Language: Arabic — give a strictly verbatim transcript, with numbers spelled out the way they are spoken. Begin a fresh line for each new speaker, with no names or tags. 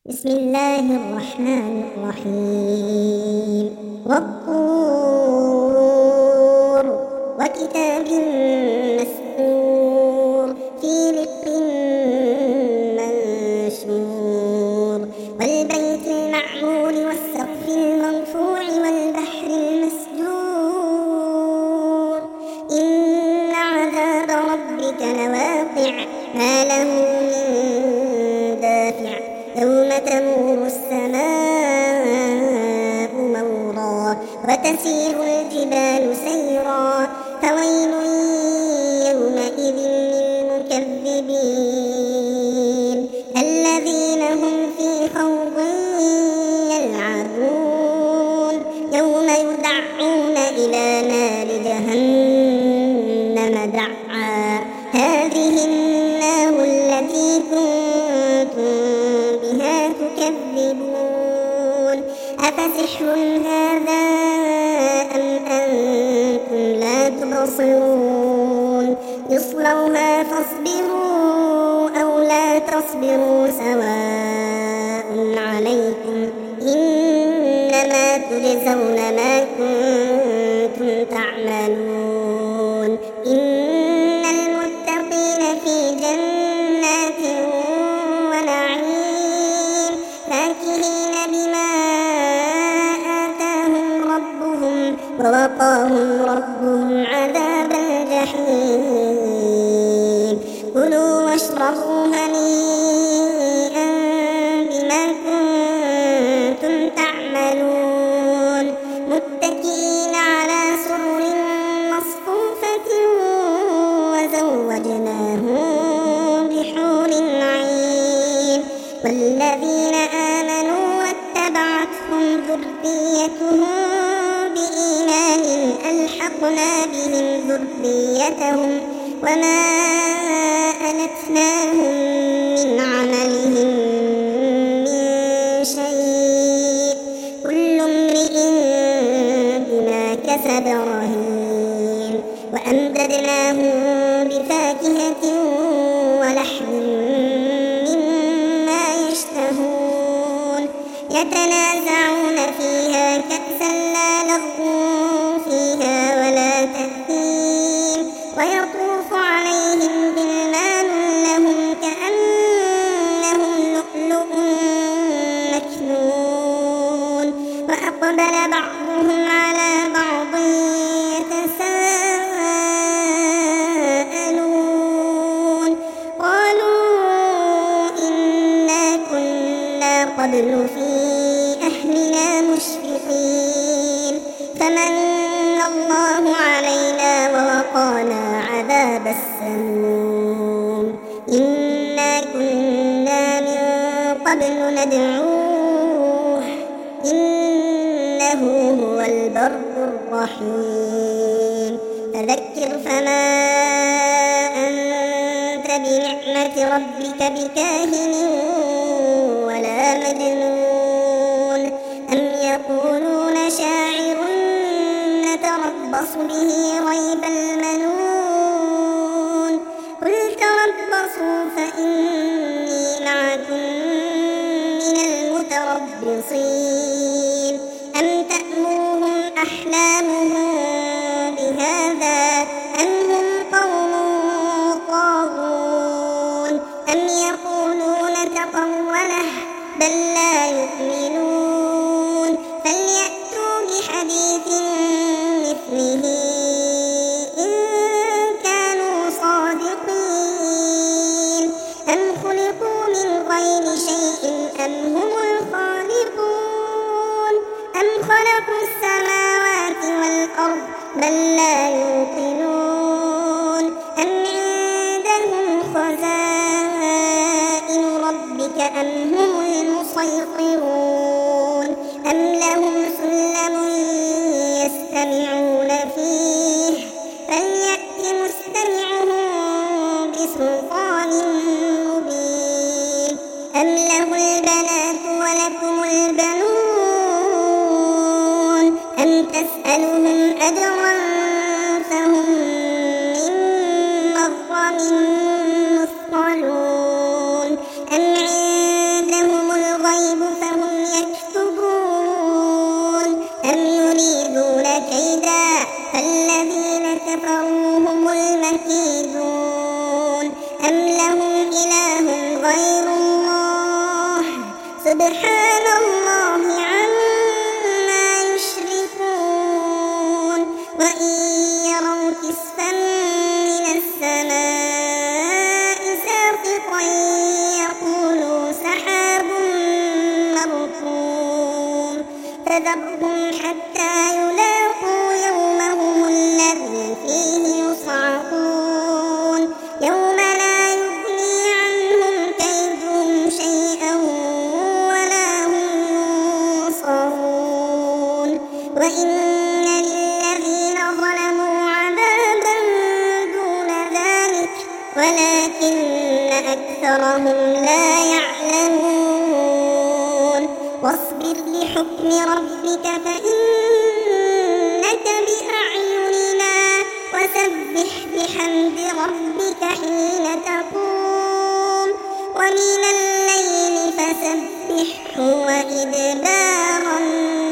بسم الله الرحمن الرحيم والطور وكتاب مسطور في رق منشور والبيت المعمور والسقف المرفوع والبحر المسجور إن عذاب ربك لواقع ما له من دافع يوم تمور السماء مورا وتسير الجبال سيرا فويل يومئذ للمكذبين الذين هم في خوض يلعبون يوم يدعون إلى نار جهنم دعا هذه النار التي كنتم تكذبون أفسحر هذا أم أنتم لا تبصرون يصلوها فاصبروا أو لا تصبروا سواء عليكم إنما تجزون ما كنتم تعملون إن المتقين في جنات ونعيم فاكهين بما آتاهم ربهم ووقاهم ربهم عذاب الجحيم كلوا واشربوا هنيئا بما كنتم تعملون متكئين على سرر مصفوفة وزوجناهم بحور عين والذين آمنوا واتبعتهم ذريتهم بإيمان ألحقنا بهم ذريتهم وما ألتناهم من عملهم من شيء كل امرئ بما كسب رهين وأمددناهم بفاكهة ولحم مما يشتهون يتنازعون فيها كأسا لا لغو فيها ولا تأثيم ويطوف عليهم غلمان لهم كأنهم لؤلؤ مكنون وأقبل بعضهم على بعض يتساءلون قالوا إنا كنا قبل في أهلنا مشفقين فمن الله علينا ووقانا عذاب السموم إنا كنا من قبل ندعوه إنه هو البر الرحيم فذكر فما أنت بنعمة ربك بكاهن ولا مجنون أم يقولون شاعر نتربص به ريب المنون قل تربصوا فإني معكم من المتربصين أم تأمرهم أحلامهم بهذا أم هم قوم طاغون أم يقولون تقوله بل لا يؤمنون فليأتوا بحديث مثله إن كانوا صادقين أم خلقوا من غير شيء أم هم الخالقون أم خلقوا السماوات والأرض بل لا يوقنون أم عندهم خزائن ربك أم هم المسيطرون أم لهم سلم يستمعون فيه فليأت مستمعهم بسلطان مبين أم له البنات ولكم البنون أم تسألهم أجرا فهم من مغرم مثقلون أم عندهم الغيب سبحان الله عما يشركون وإن يروا كسفا من السماء ساقطا يقولوا سحاب مركوم فذرهم حتى يلاقوا يومهم الذي فيه يصعقون يوم لا يغني عنهم كيدهم شيئا ولا هم ينصرون وإن للذين ظلموا عذابا دون ذلك ولكن أكثرهم لا يعلمون واصبر لحكم ربك فإنك بأعيننا وسبح بحمد ربك حين تقوم ومن الليل فسبحه وإدبار النجوم.